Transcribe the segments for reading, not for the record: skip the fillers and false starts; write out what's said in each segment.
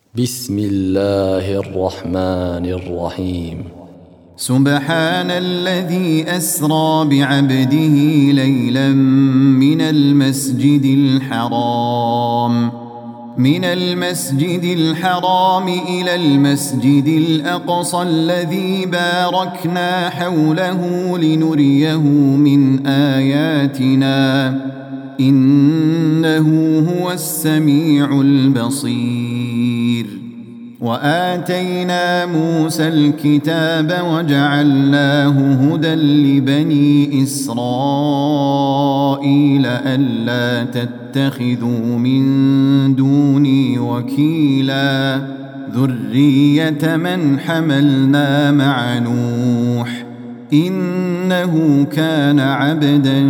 بسم الله الرحمن الرحيم. سبحان الذي أسرى بعبده ليلا من المسجد الحرام إلى المسجد الأقصى الذي باركنا حوله لنريه من آياتنا إنه هو السميع البصير. وآتينا موسى الكتاب وجعلناه هدى لبني إسرائيل ألا تتخذوا من دوني وكيلا ذرية من حملنا مع نوح إنه كان عبدا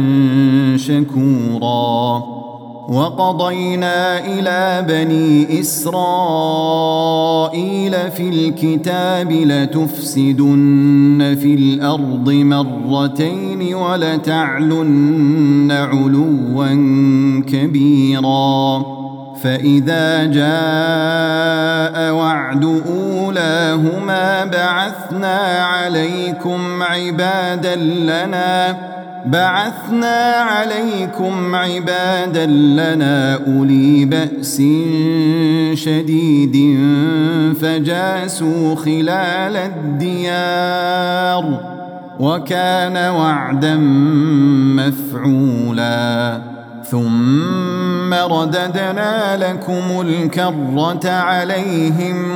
شكورا. وقضينا إلى بني إسرائيل في الكتاب لتفسدن في الأرض مرتين ولتعلن علوا كبيرا. فإذا جاء وعد أولاهما بعثنا عليكم عبادا لنا أولي بأس شديد فجاسوا خلال الديار وكان وعدا مفعولا. ثم رددنا لكم الكرة عليهم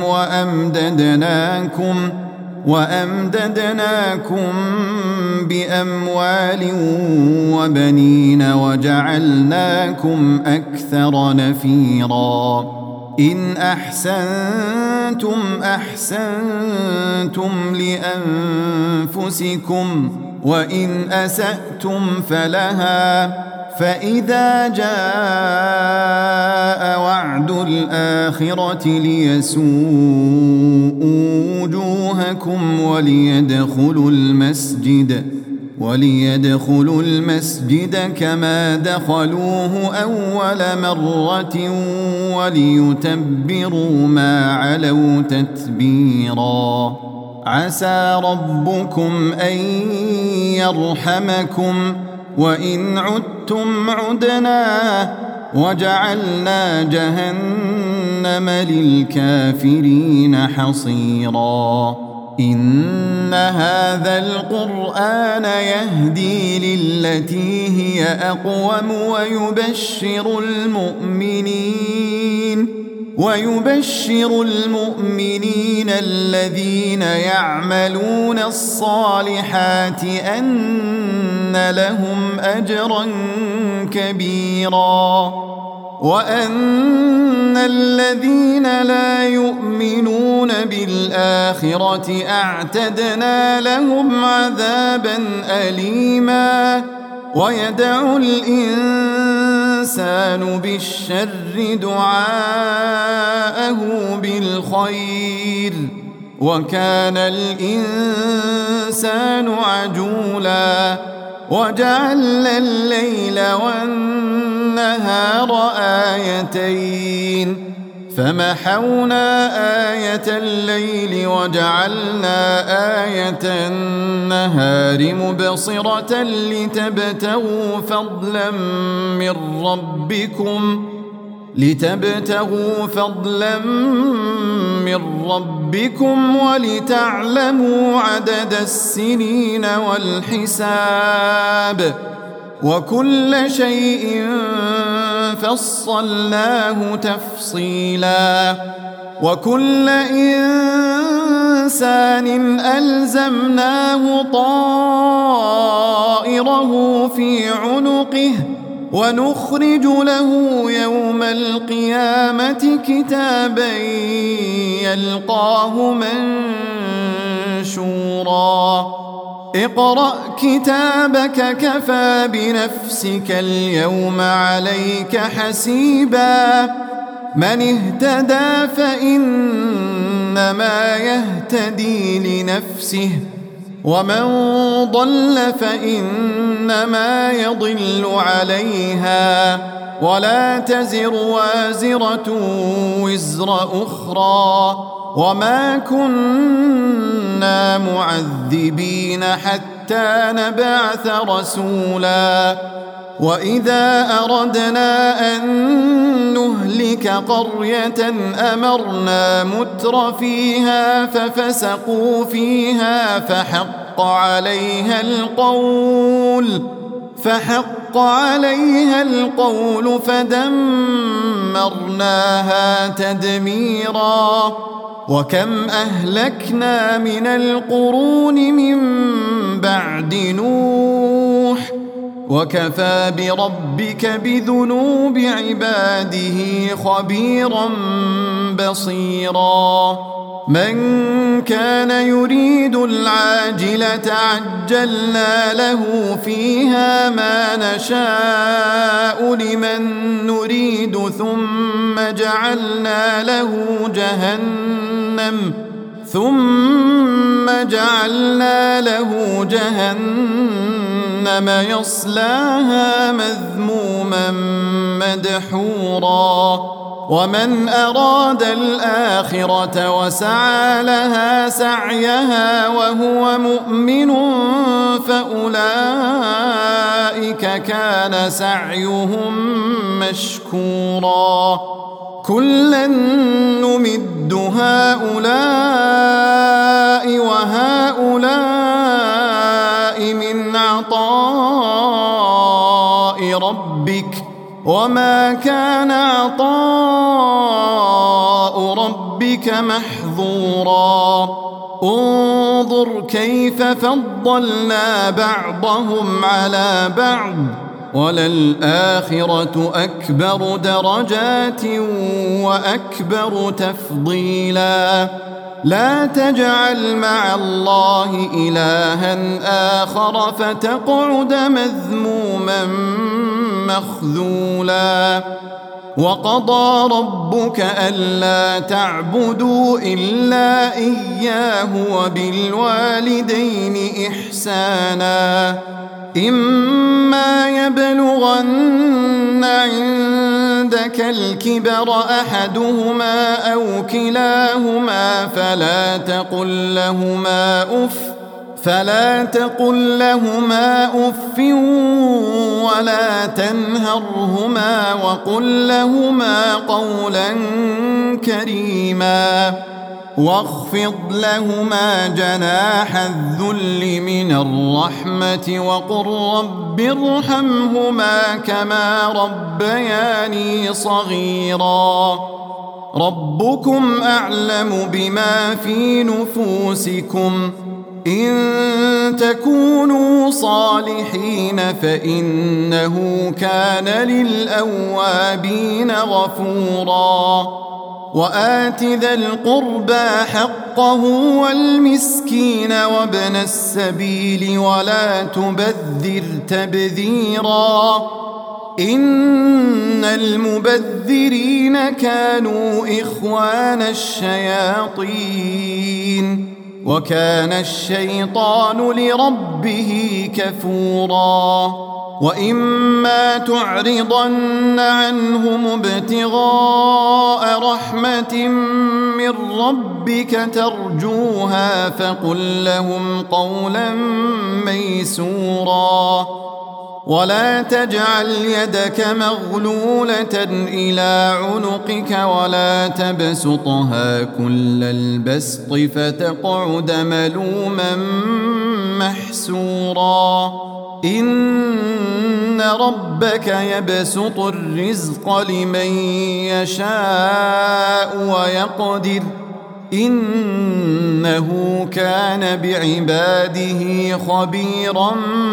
وأمددناكم بأموال وبنين وجعلناكم أكثر نفيرا. إن أحسنتم أحسنتم لأنفسكم وإن أسأتم فلها. فإذا جاء وعد الآخرة ليسوءوا وجوهكم وليدخلوا المسجد كما دخلوه أول مرة وليتبروا ما علوا تتبيرا. عسى ربكم أن يرحمكم وإن عدتم عدنا وجعلنا جهنم للكافرين حصيرا. إن هذا القرآن يهدي للتي هي أقوم ويبشر المؤمنين الذين يعملون الصالحات أن لهم أجرا كبيرا وأن الذين لا يؤمنون بالآخرة أعتدنا لهم عذابا أليما. ويدعو الإنسان بالشر دعاءه بالخير وكان الإنسان عجولا. وجعلنا الليل والنهار آيتين فمحونا آية الليل وجعلنا آية النهار مبصرة لتبتغوا فضلا من ربكم ولتعلموا عدد السنين والحساب وكل شيء فصلناه تفصيلا. وكل إنسان ألزمناه طائره في عنقه ونخرج له يوم القيامة كتابا يلقاه منشورا. اقرأ كتابك كفى بنفسك اليوم عليك حسيبا. من اهتدى فإنما يهتدي لنفسه ومن ضل فإنما يضل عليها ولا تزر وازرة وزر أخرى وما كنا معذبين حتى نبعث رسولا وإذا أردنا أن نهلك قرية أمرنا متر فيها ففسقوا فيها فحق عليها القول فدمرناها تدميرا وكم أهلكنا من القرون من بعد نوح وكفى بربك بذنوب عباده خبيرا بصيرا من كان يريد العاجلة عجلنا له فيها ما نشاء لمن نريد ثم جعلنا له جهنم يصلاها مذموما مدحورا ومن أراد الآخرة وسعى لها سعيها وهو مؤمن فأولئك كان سعيهم مشكورا كلا نمد هؤلاء وهؤلاء من عطاء ربك وما كان عطاء ربك محظورا انظر كيف فضلنا بعضهم على بعض وللآخرة أكبر درجات وأكبر تفضيلا لا تجعل مع الله إلها آخر فتقعد مذموما مخذولا وقضى ربك ألا تعبدوا إلا إياه وبالوالدين إحسانا إما يبلغن عندك الكبر أحدهما أو كلاهما فلا تقل لهما أف ولا تنهرهما وقل لهما قولا كريما واخفض لهما جناح الذل من الرحمة وقل رب ارحمهما كما ربياني صغيرا ربكم أعلم بما في نفوسكم إن تكونوا صالحين فإنه كان للأوابين غفورا وآت ذا القربى حقه والمسكين وابن السبيل ولا تبذر تبذيرا إن المبذرين كانوا إخوان الشياطين وكان الشيطان لربه كفورا وإما تعرضن عنهم ابتغاء رحمة من ربك ترجوها فقل لهم قولا ميسورا ولا تجعل يدك مغلولة إلى عنقك ولا تبسطها كل البسط فتقعد ملوما محسورا إن ربك يبسط الرزق لمن يشاء ويقدر إنه كان بعباده خبيرا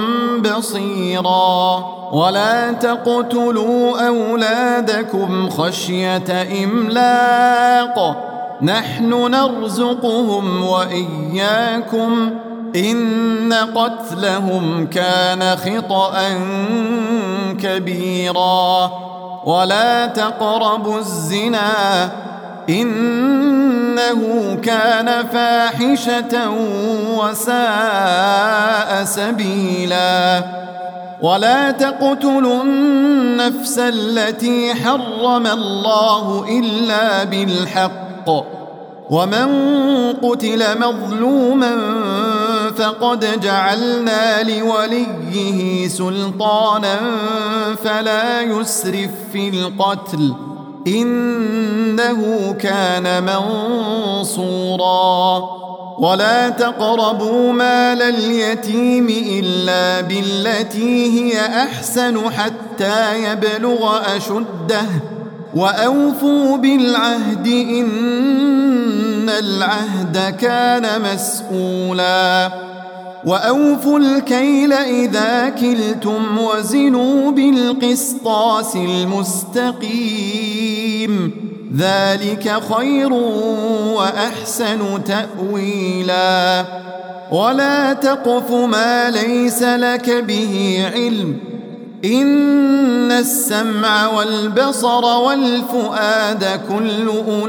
بصيرا ولا تقتلوا أولادكم خشية إملاق نحن نرزقهم وإياكم إن قتلهم كان خطأ كبيرا ولا تقربوا الزنا إنه كان فاحشة وساء سبيلا ولا تقتلوا النفس التي حرم الله إلا بالحق ومن قتل مظلوما فقد جعلنا لوليه سلطانا فلا يسرف في القتل إنه كان منصورا ولا تقربوا مال اليتيم إلا بالتي هي أحسن حتى يبلغ أشده وأوفوا بالعهد إن العهد كان مسؤولا وأوفوا الكيل إذا كلتم وزنوا بالقسطاس المستقيم ذلك خير وأحسن تأويلا ولا تقف ما ليس لك به علم إن السمع والبصر والفؤاد كل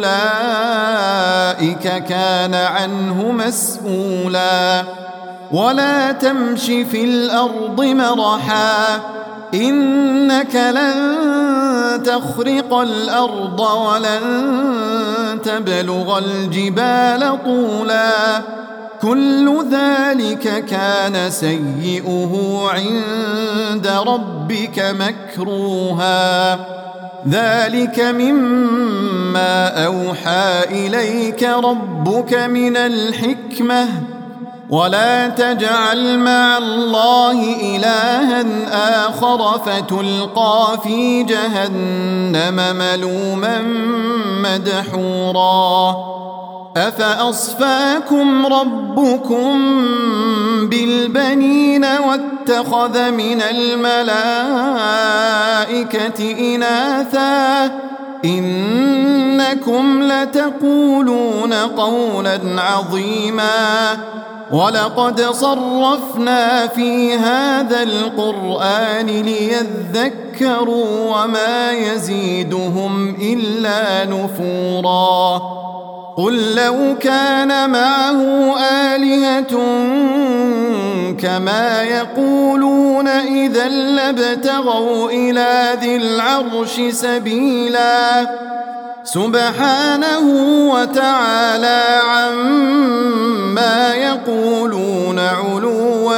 أولئك كان عنه مسؤولا ولا تمش في الأرض مرحا إنك لن تخرق الأرض ولن تبلغ الجبال طولا كل ذلك كان سيئه عند ربك مكروها ذلك مما أوحى إليك ربك من الحكمة ولا تجعل مع الله إلها آخر فتلقى في جهنم ملوما مدحورا أفأصفاكم ربكم بالبنين واتخذ من الملائكة إناثا إنكم لتقولون قولا عظيما ولقد صرفنا في هذا القرآن ليذكروا وما يزيدهم إلا نفورا قل لو كان معه آلهة كما يقولون إذا لابتغوا إلى ذي العرش سبيلا سبحانه وتعالى عما يقولون علوا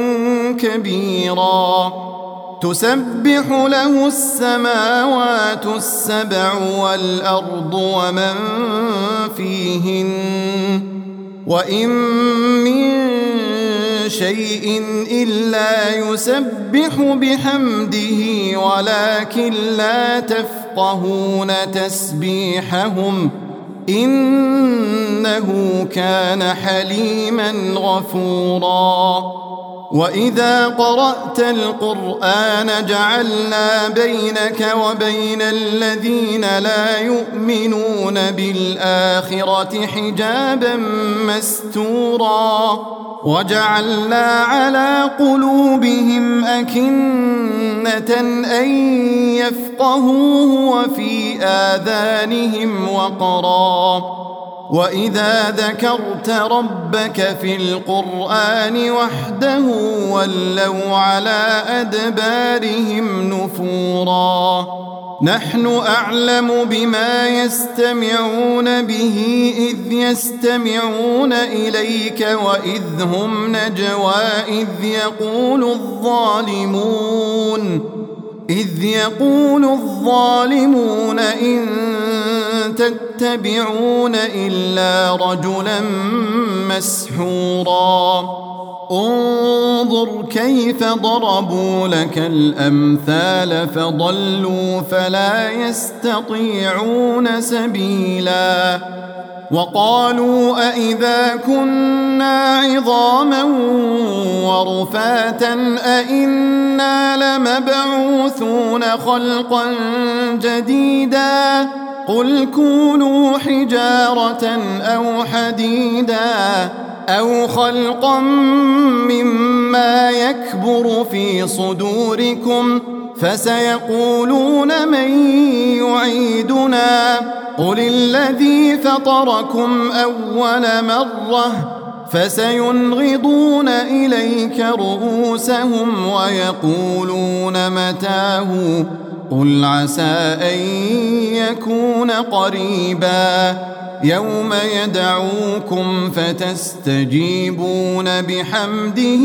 كبيرا تسبح له السماوات السبع والأرض ومن فيهن وإن من شيء إلا يسبح بحمده ولكن لا تفقهون تسبيحهم إنه كان حليما غفورا وإذا قرأت القرآن جعلنا بينك وبين الذين لا يؤمنون بالآخرة حجابا مستورا وجعلنا على قلوبهم أكنة أن يفقهوه وفي آذانهم وقرا وإذا ذكرت ربك في القرآن وحده ولوا على أدبارهم نفورا نحن أعلم بما يستمعون به إذ يستمعون إليك وإذ هم نجوى إذ يقول الظالمون إن تتبعون إلا رجلا مسحورا انظر كيف ضربوا لك الأمثال فضلوا فلا يستطيعون سبيلا وقالوا أئذا كنا عظاما ورفاتا أئنا لمبعوثون خلقا جديدا قل كونوا حجارة أو حديدا أو خلقا مما يكبر في صدوركم فسيقولون من يعيدنا قل الذي فطركم أول مرة فسينغضون إليك رؤوسهم ويقولون متاه قل عسى أن يكون قريبا يوم يدعوكم فتستجيبون بحمده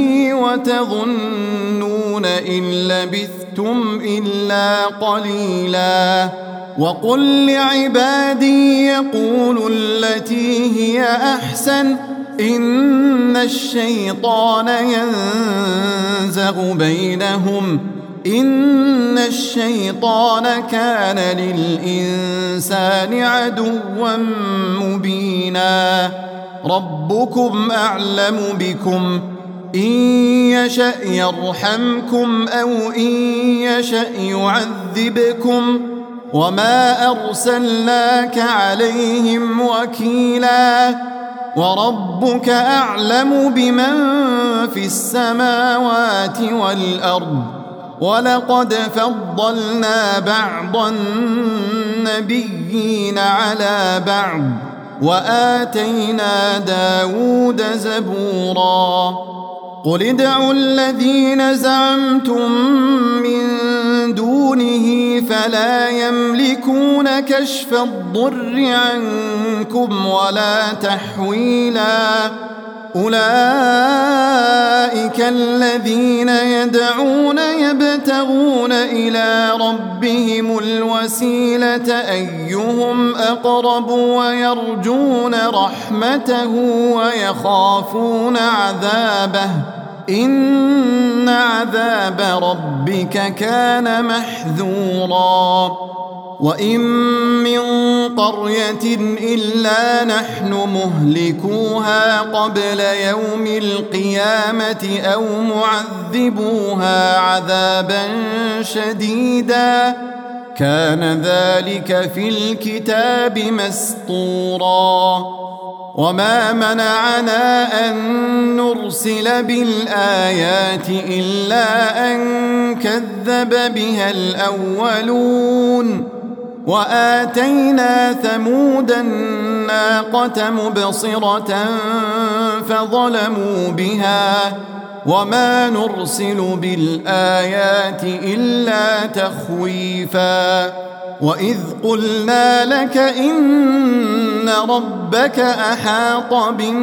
وتظنون إن لبثتم إلا قليلا وقل لعبادي يقولوا التي هي أحسن إن الشيطان ينزغ بينهم إن الشيطان كان للإنسان عدوا مبينا ربكم أعلم بكم إن يشأ يرحمكم أو إن يشأ يعذبكم وما أرسلناك عليهم وكيلا وربك أعلم بمن في السماوات والأرض ولقد فضلنا بعض النبيين على بعض وآتينا داود زبورا قل ادعوا الذين زعمتم من دونه فلا يملكون كشف الضر عنكم ولا تحويلا أولئك الذين يدعون يبتغون إلى ربهم الوسيلة أيهم أقرب ويرجون رحمته ويخافون عذابه إن عذاب ربك كان محذورا وإن من قرية إلا نحن مهلكوها قبل يوم القيامة أو معذبوها عذابا شديدا كان ذلك في الكتاب مسطورا وما منعنا أن نرسل بالآيات إلا أن كذب بها الأولون وآتينا ثمود الناقة مبصرة فظلموا بها وما نرسل بالآيات إلا تخويفا وإذ قلنا لك إن ربك أحاط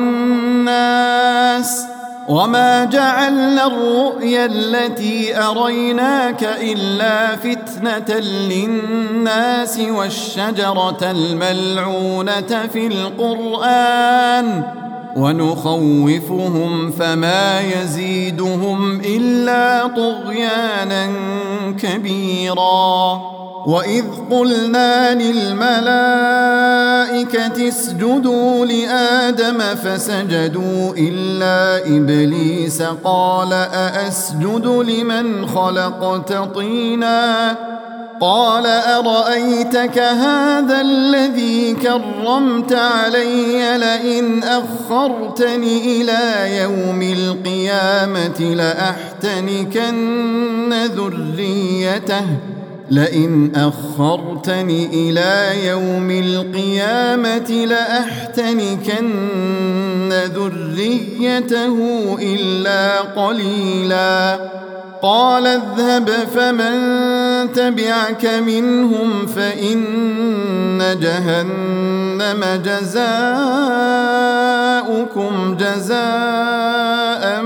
بالناس وما جعلنا الرؤيا التي أريناك إلا فتنة للناس والشجرة الملعونة في القرآن ونخوفهم فما يزيدهم إلا طغيانا كبيرا وإذ قلنا للملائكة اسجدوا لآدم فسجدوا إلا إبليس قال أأسجد لمن خلقت طينا قال أرأيتك هذا الذي كرمت علي لئن أخرتني إلى يوم القيامة لأحتنكن ذريته إلا قليلا قال اذهب فمن تبعك منهم فإن جهنم جزاؤكم جزاء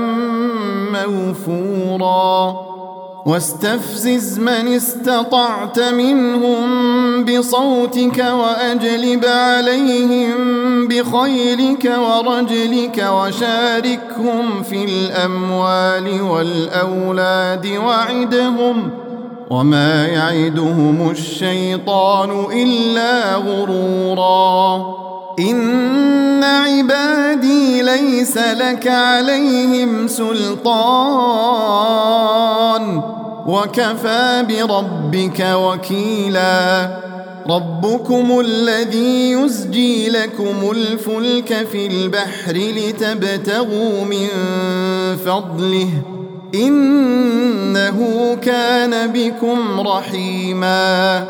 موفورا واستفزز من استطعت منهم بصوتك وأجلب عليهم بخيلك ورجلك وشاركهم في الأموال والأولاد وعدهم وما يعدهم الشيطان إلا غرورا إن عبادي ليس لك عليهم سلطان وكفى بربك وكيلا ربكم الذي يزجي لكم الفلك في البحر لتبتغوا من فضله إنه كان بكم رحيما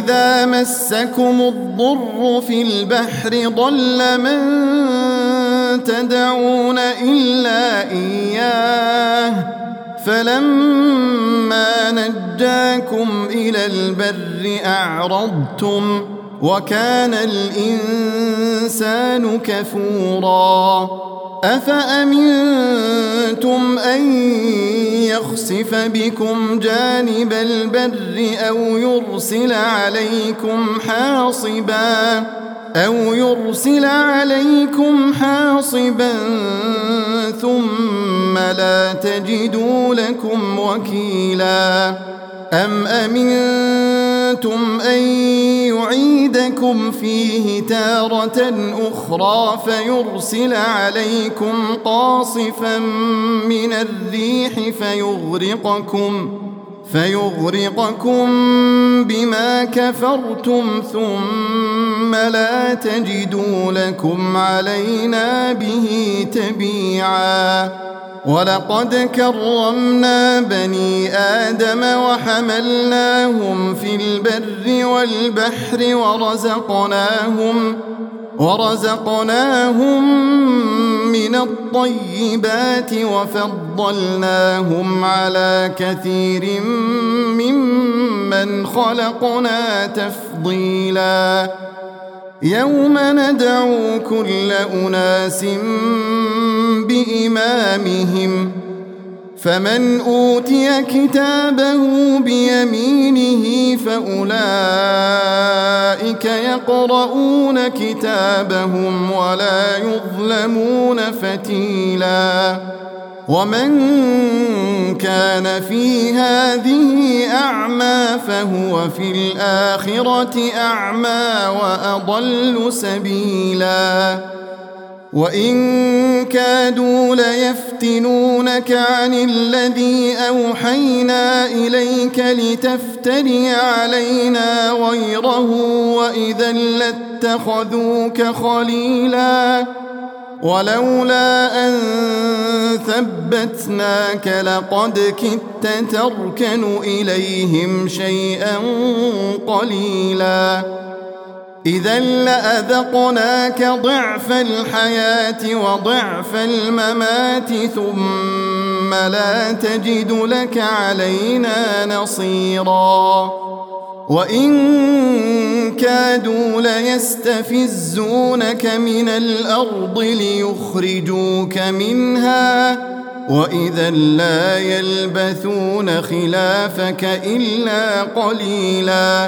وإذا مسكم الضر في البحر ضل من تدعون إلا إياه فلما نجاكم إلى البر أعرضتم وكان الإنسان كفورا أفأمنتم أن يخسف بكم جانب البر أو يرسل عليكم حاصبا ثم لا تجدوا لكم وكيلا أم أمنتم أن يعيدكم فيه تارة أخرى فيرسل عليكم قاصفا من الريح فيغرقكم بما كفرتم ثم لا تجدوا لكم علينا به تبيعا ولقد كرمنا بني آدم وحملناهم في البر والبحر ورزقناهم من الطيبات وفضلناهم على كثير ممن خلقنا تفضيلا يوم ندعو كل أناس بإمامهم فمن أوتي كتابه بيمينه فأولئك يقرؤون كتابهم ولا يظلمون فتيلا ومن كان في هذه أعمى فهو في الآخرة أعمى وأضل سبيلا وإن كادوا ليفتنونك عن الذي أوحينا إليك لتفتري علينا غيره وإذا لاتخذوك خليلا ولولا أن ثبتناك لقد كدت تركن إليهم شيئا قليلا إذا لأذقناك ضعف الحياة وضعف الممات ثم لا تجد لك علينا نصيرا وإن كادوا ليستفزونك من الأرض ليخرجوك منها وإذا لا يلبثون خلافك إلا قليلا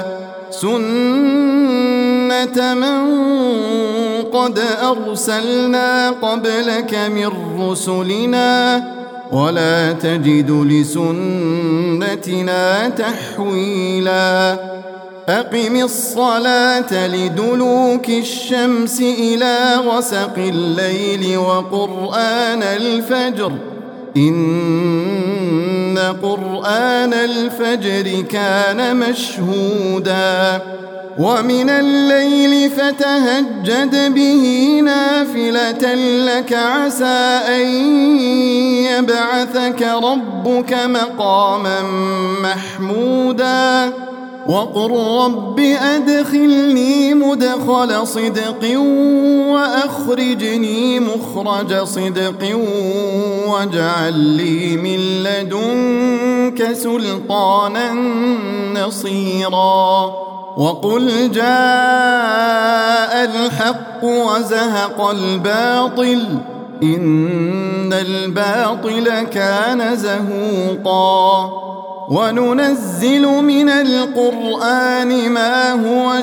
سنة من قد أرسلنا قبلك من رسلنا ولا تجد لسنتنا تحويلا أقم الصلاة لدلوك الشمس إلى غسق الليل وقرآن الفجر إن قرآن الفجر كان مشهودا ومن الليل فتهجد به نافلة لك عسى أن يبعثك ربك مقاما محمودا وقل رب أدخلني مدخل صدق وأخرجني مخرج صدق واجعل لي من لدنك سلطانا نصيرا وقل جاء الحق وزهق الباطل إن الباطل كان زهوقا وننزل من القرآن ما هو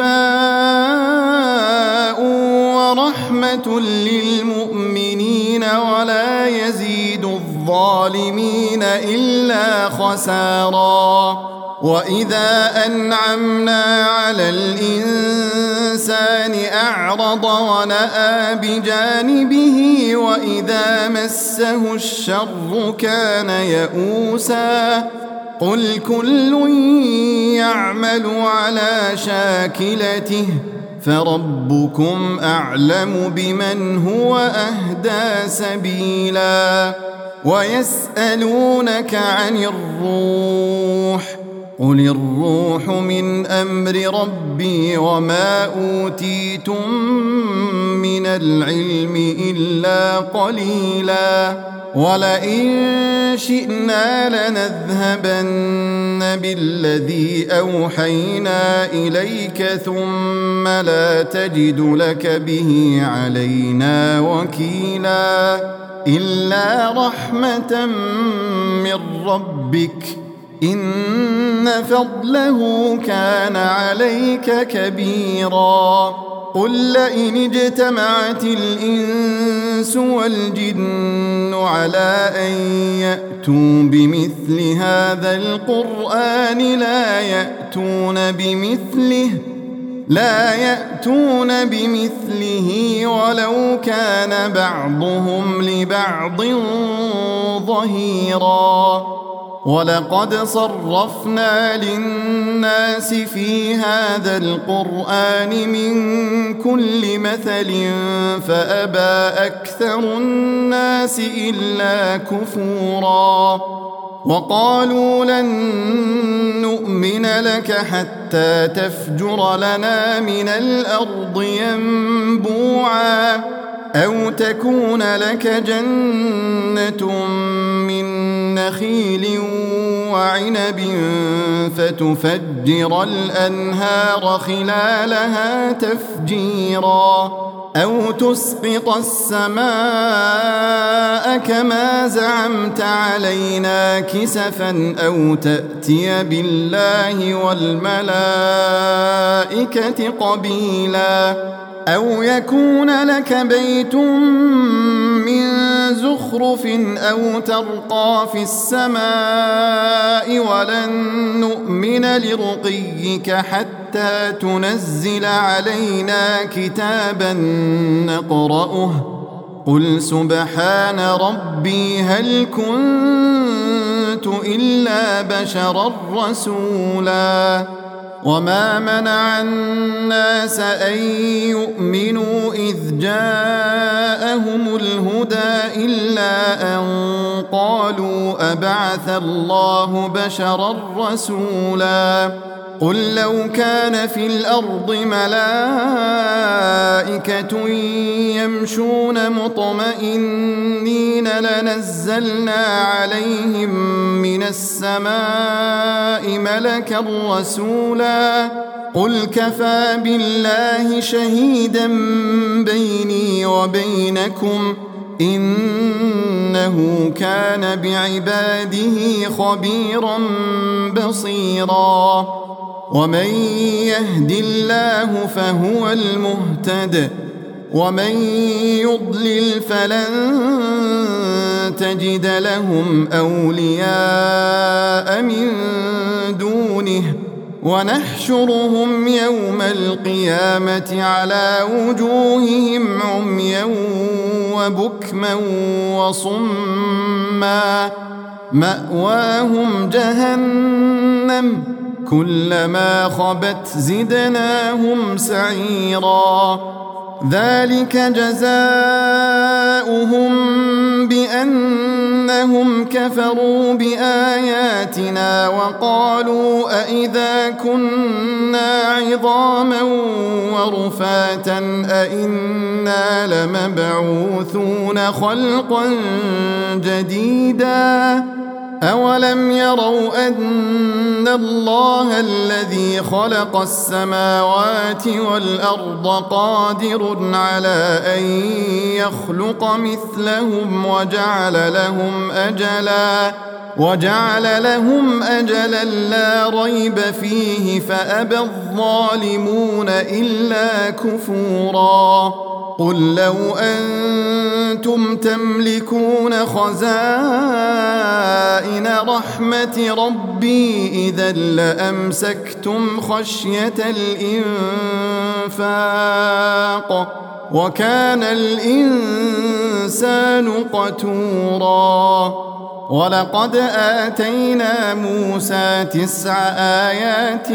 شفاء ورحمة للمؤمنين ولا يزيد الظالمين إلا خسارا وإذا أنعمنا على الإنسان أعرض ونأى بجانبه وإذا مسه الشر كان يئوسا قل كل يعمل على شاكلته فربكم أعلم بمن هو أهدى سبيلا ويسألونك عن الروح قل الروح من أمر ربي وما أوتيتم من من العلم إلا قليلا ولئن شئنا لنذهبن بالذي أوحينا إليك ثم لا تجد لك به علينا وكيلا إلا رحمة من ربك إن فضله كان عليك كبيرا قل لئن اجتمعت الإنس والجن على أن يأتوا بمثل هذا القرآن لا يأتون بمثله ولو كان بعضهم لبعض ظهيرا ولقد صرفنا للناس في هذا القرآن من كل مثل فأبى أكثر الناس إلا كفورا وقالوا لن نؤمن لك حتى تفجر لنا من الأرض ينبوعا أو تكون لك جنة من نخيل وعنب فتفجر الأنهار خلالها تفجيرا أو تسقط السماء كما زعمت علينا كسفا أو تأتي بالله والملائكة قبيلا أو يكون لك بيت من زخرف أو ترقى في السماء ولن نؤمن لرقيك حتى تنزل علينا كتابا نقرأه قل سبحان ربي هل كنت إلا بشرا رسولا وما منع الناس أن يؤمنوا إذ جاءهم الهدى إلا أن قالوا أبعث الله بشرا رسولا قل لو كان في الأرض ملائكة يمشون مطمئنين لنزلنا عليهم من السماء ملكا رسولا قل كفى بالله شهيدا بيني وبينكم إنه كان بعباده خبيرا بصيرا ومن يهد الله فهو المهتد ومن يضلل فلن تجد لهم أولياء من دونه ونحشرهم يوم القيامة على وجوههم عميا وبكما وصما مأواهم جهنم كلما خبت زدناهم سعيرا ذلك جزاؤهم بأنهم كفروا بآياتنا وقالوا أئذا كنا عظاما ورفاتا أئنا لمبعوثون خلقا جديدا أولم يروا أن الله الذي خلق السماوات والأرض قادر على أن يخلق مثلهم وجعل لهم أجلا لا ريب فيه فأبى الظالمون إلا كفورا قل لو أنتم تملكون خزائن رحمة ربي إذا لأمسكتم خشية الإنفاق وكان الإنسان قتورا ولقد آتينا موسى 9 آيات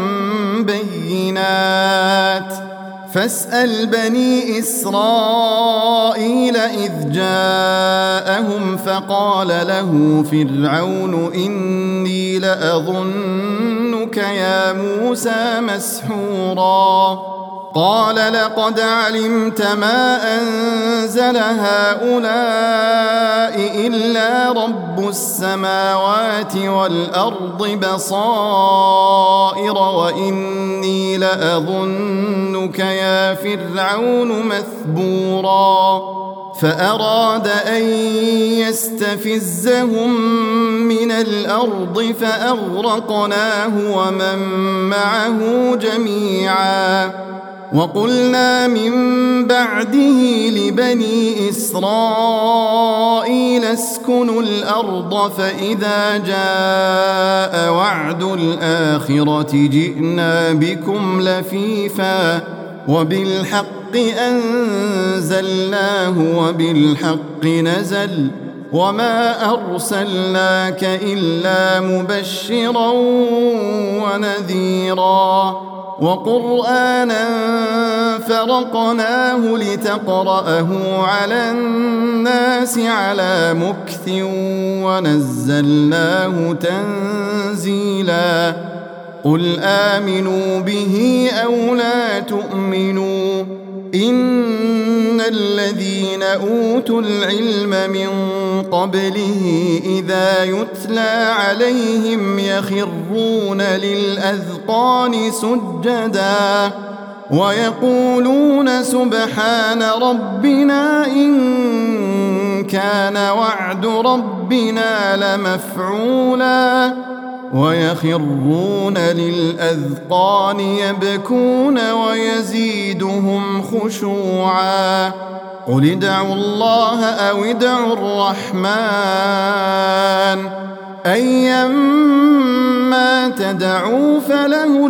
بينات فاسأل بني إسرائيل إذ جاءهم فقال له فرعون إني لأظنك يا موسى مسحورا قال لقد علمت ما أنزل هؤلاء إلا رب السماوات والأرض بصائر وإني لأظنك يا فرعون مثبورا فأراد أن يستفزهم من الأرض فأغرقناه ومن معه جميعا وقلنا من بعده لبني إسرائيل اسكنوا الأرض فإذا جاء وعد الآخرة جئنا بكم لفيفا وبالحق أنزلناه وبالحق نزل وما أرسلناك إلا مبشرا ونذيرا وقرآنا فرقناه لتقرأه على الناس على مكث ونزلناه تنزيلا قل آمنوا به أو لا تؤمنوا إن الذين أوتوا العلم من قبله إذا يتلى عليهم يخرون للأذقان سجدا ويقولون سبحان ربنا إن كان وعد ربنا لمفعولا ويخرون للأذقان يبكون ويزيدهم خشوعا قل ادعوا الله أو ادعوا الرحمن أيما تدعوا فله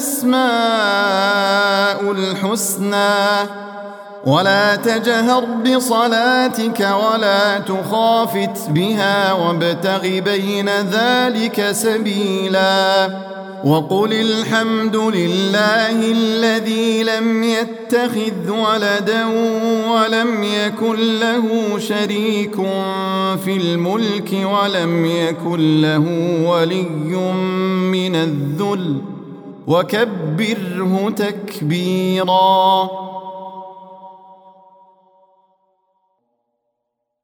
الأسماء الحسنى ولا تجهر بصلاتك ولا تخافت بها وابتغ بين ذلك سبيلا وقل الحمد لله الذي لم يتخذ ولدا ولم يكن له شريك في الملك ولم يكن له ولي من الذل وكبره تكبيرا